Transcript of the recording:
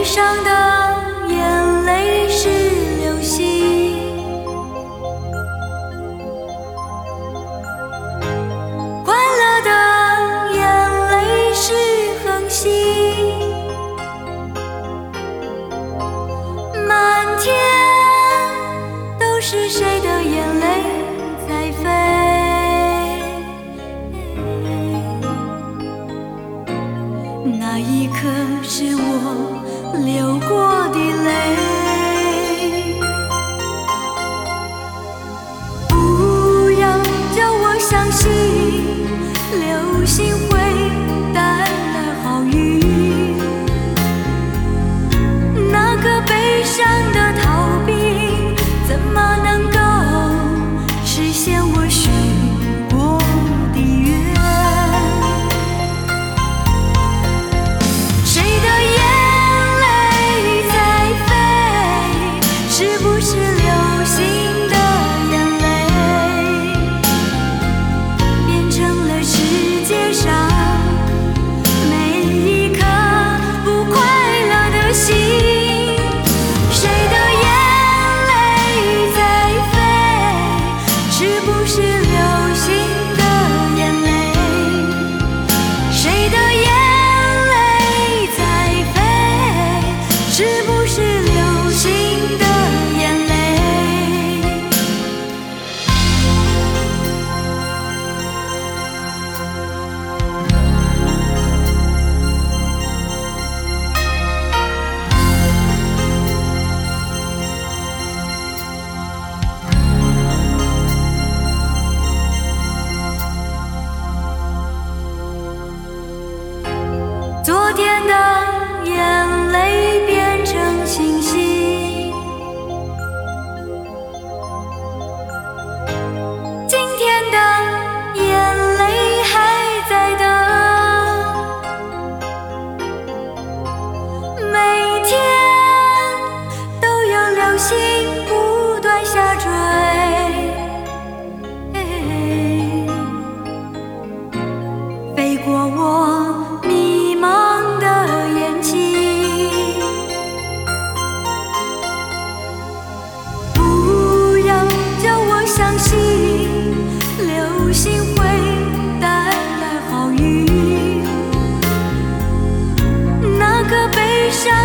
悲伤的眼泪是流星，快乐的眼泪是恒星，满天都是谁的眼泪在飞？那一刻是我流过的泪，不要叫我相信流星会带来好运，那个悲伤的逃避怎么能够实现我许过的愿？谁的眼泪在飞？是不是流星的眼泪变成了世界上每一颗不快乐的心？谁的眼泪在飞？是不是流星的眼泪？谁的眼泪在飞？是不是流星的眼泪？昨天的眼泪变成星星，今天的眼泪还在等，每天都有流星不断下坠，飞过我迷茫的眼睛，不要叫我相信流星会带来好运，那个悲伤